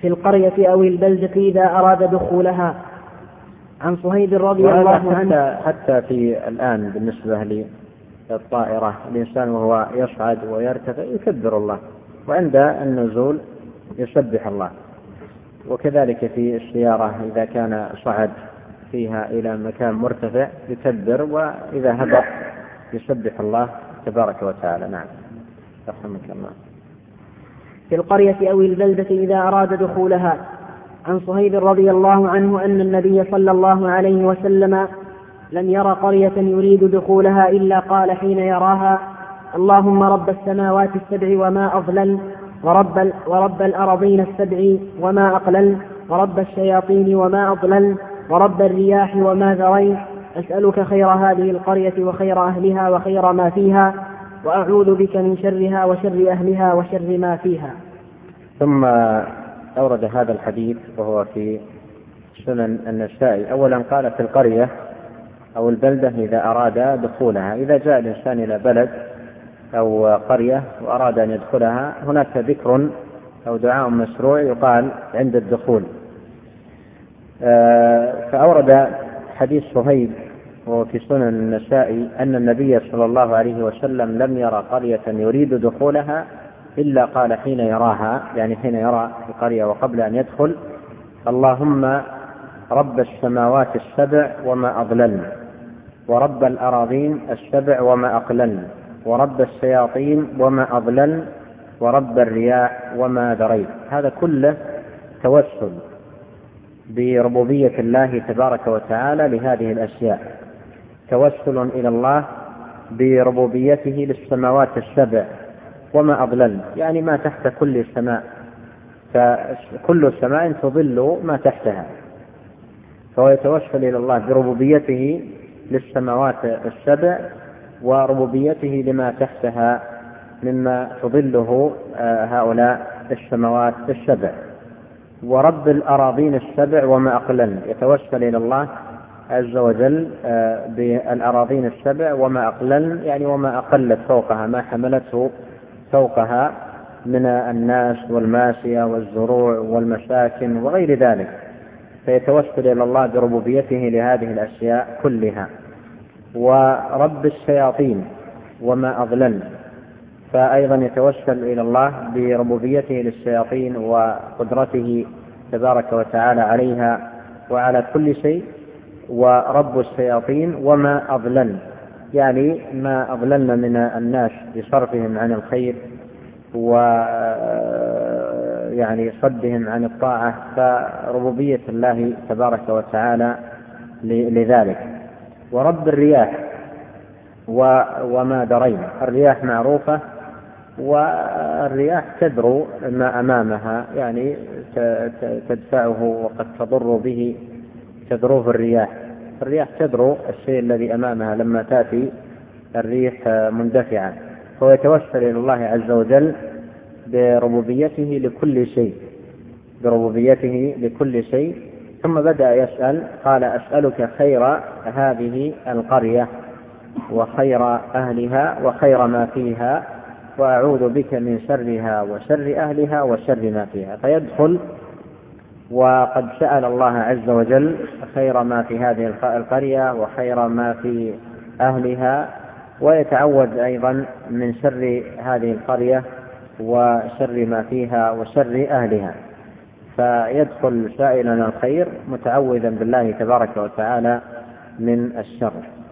في القرية أو البلدة إذا أراد دخولها. عن صهيب رضي الله عنه. حتى في الآن بالنسبة للطائرة الإنسان وهو يصعد ويرتفع يكبر الله، وعند النزول يسبح الله، وكذلك في السيارة إذا كان صعد فيها إلى مكان مرتفع يكبر، وإذا هبط يسبح الله تبارك وتعالى. نعم، رحمك الله. في القرية أو البلدة إذا أراد دخولها. عن صهيب رضي الله عنه أن النبي صلى الله عليه وسلم لم ير قرية يريد دخولها إلا قال حين يراها: اللهم رب السماوات السبع وما أضلل، ورب الأرضين السبع وما أقلل، ورب الشياطين وما أضلل، ورب الرياح وما ذريت، أسألك خير هذه القرية وخير أهلها وخير ما فيها، وأعوذ بك من شرها وشر أهلها وشر ما فيها. ثم أورد هذا الحديث وهو في سنن النسائي. أولا قال في القرية أو البلدة إذا أراد دخولها. إذا جاء الإنسان إلى بلد أو قرية وأراد أن يدخلها هناك ذكر أو دعاء مشروع يقال عند الدخول. فأورد حديث صهيب وهو في سنن النسائي أن النبي صلى الله عليه وسلم لم يرى قرية يريد دخولها إلا قال حين يراها، يعني حين يرى القرية وقبل أن يدخل: اللهم رب السماوات السبع وما أضللن، ورب الأراضين السبع وما أقللن، ورب الشياطين وما أضللن، ورب الرياح وما ذريت. هذا كله توسل بربوبية الله تبارك وتعالى لهذه الأشياء، توسل إلى الله بربوبيته للسماوات السبع وما أضللن، يعني ما تحت كل سماء، فكل سماء تضل ما تحتها، فهو يتوسل إلى الله بربوبيته للسماوات السبع وربوبيته لما تحتها مما تضله هؤلاء السماوات السبع. ورب الأراضين السبع وما أقلن، يتوسل إلى الله عز وجل بالأراضين السبع وما أقلن، يعني وما أقلت فوقها، ما حملته فوقها من الناس والماشية والزروع والمساكن وغير ذلك، فيتوسل إلى الله بربوبيته لهذه الأشياء كلها. ورب الشياطين وما أضلل، فأيضا يتوسل إلى الله بربوبيته للشياطين وقدرته تبارك وتعالى عليها وعلى كل شيء. ورب الشياطين وما أضلل، يعني ما أضللنا من الناس بصرفهم عن الخير ويعني صدهم عن الطاعة، فربوبية الله تبارك وتعالى لذلك. ورب الرياح وما درينا، الرياح معروفة، والرياح تدرو ما أمامها، يعني تدفعه وقد تضر به، تدروه الرياح تدرو الشيء الذي أمامها لما تأتي الريح مندفعة، فهو يتوسل إلى الله عز وجل بربوبيته لكل شيء. ثم بدأ يسأل، قال: أسألك خير هذه القرية وخير أهلها وخير ما فيها، وأعوذ بك من شرها وشر أهلها وشر ما فيها. فيدخل وقد سأل الله عز وجل خير ما في هذه القرية وخير ما في أهلها، ويتعوذ أيضا من شر هذه القرية وشر ما فيها وشر أهلها، فيدخل سائلا الخير متعوذا بالله تبارك وتعالى من الشر.